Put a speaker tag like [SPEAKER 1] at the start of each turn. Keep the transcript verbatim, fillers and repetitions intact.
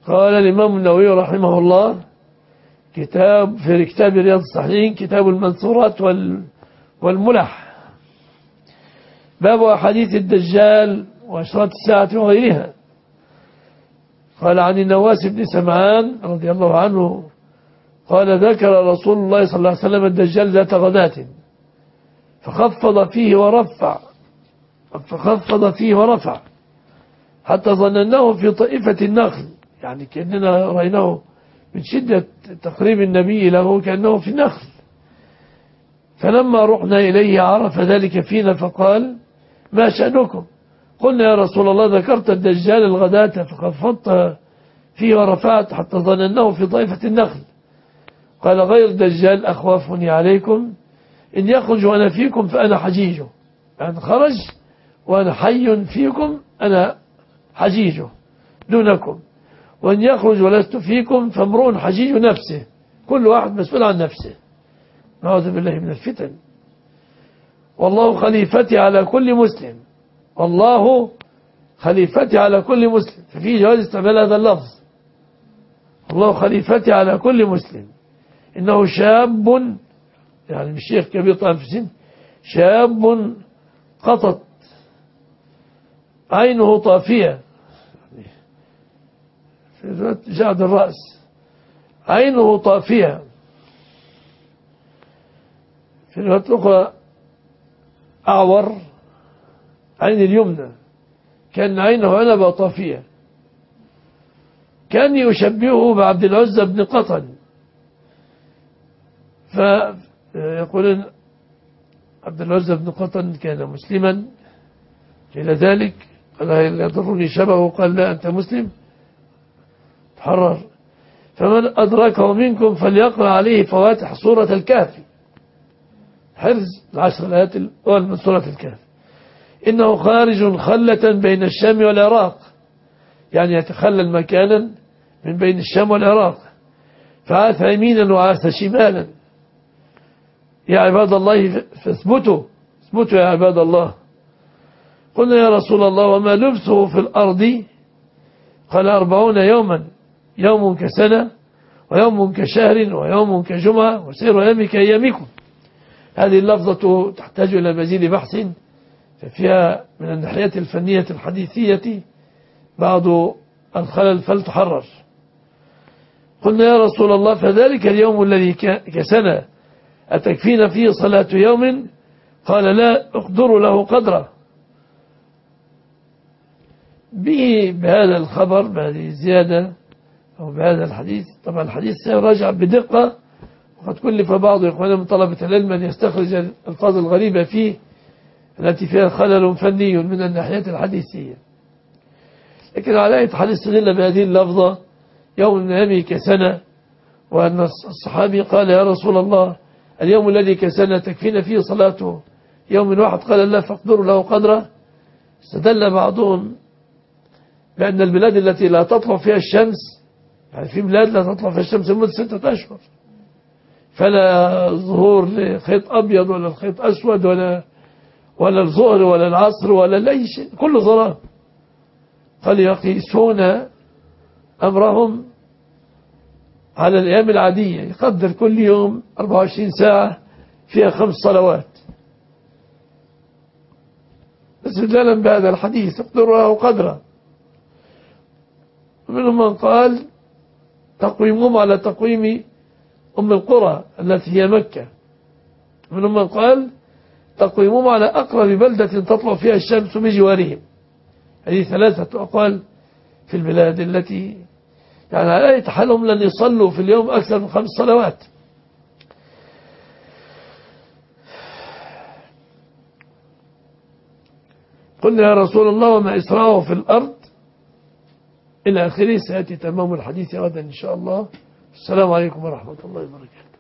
[SPEAKER 1] قال الإمام النووي رحمه الله كتاب في كتاب رياض الصالحين كتاب المنصورات والملح، باب أحاديث الدجال وأشراط الساعة وغيرها. قال عن النواس بن سمعان رضي الله عنه قال ذكر رسول الله صلى الله عليه وسلم الدجال ذات غداة فخفض فيه ورفع فخفض فيه ورفع حتى ظنناه في طائفة النخل، يعني كأننا رأيناه من شدة تقريب النبي له كأنه في النخل. فلما رحنا إليه عرف ذلك فينا فقال ما شأنكم؟ قلنا يا رسول الله ذكرت الدجال الغداة فخفضت فيه ورفعت حتى ظنناه في طائفة النخل. قال غير الدجال أخوافني عليكم، إن يخرج وأنا فيكم فأنا حجيجه، يعني خرج وأنا حي فيكم أنا حجيجه دونكم، وإن يخرج ولست فيكم فامرؤ حجيج نفسه، كل واحد مسؤول عن نفسه، نعوذ بالله من الفتن. والله خليفتي على كل مسلم، والله خليفتي على كل مسلم، ففي جواز استعمال هذا اللفظ، الله خليفتي على كل مسلم، إنه شاب، يعني مش شيخ كبير طالب في السن، شاب قطت عينه طافية في جعد الرأس، عينه طافية، في الوقت الأخرى أعور عين اليمنى، كان عينه عنبة طافية، كان يشبهه بعبد العزة بن قطن. فيقولون عبد العزة بن قطن كان مسلما إلى ذلك، قال هل يضرني شبهه؟ قال لا أنت مسلم تحرر. فمن أدركه منكم فليقرأ عليه فواتح سورة الكهف، حرز العشر الآيات الأول من سورة الكهف. إنه خارج خلة بين الشام والعراق، يعني يتخلل مكانا من بين الشام والعراق، فعاث يمينا وعاث شمالا. يا عباد الله فاثبتوا اثبتوا يا عباد الله. قلنا يا رسول الله وما لبثه في الأرض؟ قال أربعون يوما، يوم كسنة ويوم كشهر ويوم كجمعة وسير أيام كأيامكم. هذه اللفظة تحتاج إلى مزيد بحث، ففيها من الناحية الفنية الحديثية بعض الخلل فلتحرر. قلنا يا رسول الله فذلك اليوم الذي كسنة أتكفينا فيه صلاة يوم؟ قال لا أقدر له قدره. به بهذا الخبر، بهذه الزيادة أو بهذا الحديث، طبعا الحديث سيراجع بدقة، وقد كلف بعض إخواننا من طلبة العلم أن يستخرج الألفاظ الغريبة فيه التي فيها خلل فني من الناحية الحديثية. لكن على أي حال استغل بهذه اللفظة يوم من أيامه كسنة، وأن الصحابي قال يا رسول الله اليوم الذي كسنة تكفينا فيه صلاته يوم واحد؟ قال لا فاقدروا له قدره. استدل بعضهم بأن البلاد التي لا تطلع فيها الشمس، يعني في بلاد لا تطلع فيها الشمس لمدة ستة أشهر، فلا ظهور لخيط أبيض ولا الخيط أسود ولا ولا الظهر ولا العصر ولا أي شيء، كله ظلام. قال يقيسون أمرهم على الأيام العادية، يقدر كل يوم أربعة وعشرين ساعة فيها خمس صلوات. استدلالا بهذا الحديث اقدروا له قدره. ومنهم من قال تقويمهم على تقويم أم القرى التي هي مكة. ومنهم من قال تقويمهم على أقرب بلدة تطلع فيها الشمس بجوارهم. هذه ثلاثة أقوال في البلاد التي يعني على أي حالهم لن يصلوا في اليوم أكثر من خمس صلوات. قلنا يا رسول الله وما إسراعه في الأرض إلى آخره. سيأتي تمام الحديث غدا إن شاء الله. السلام عليكم ورحمة الله وبركاته.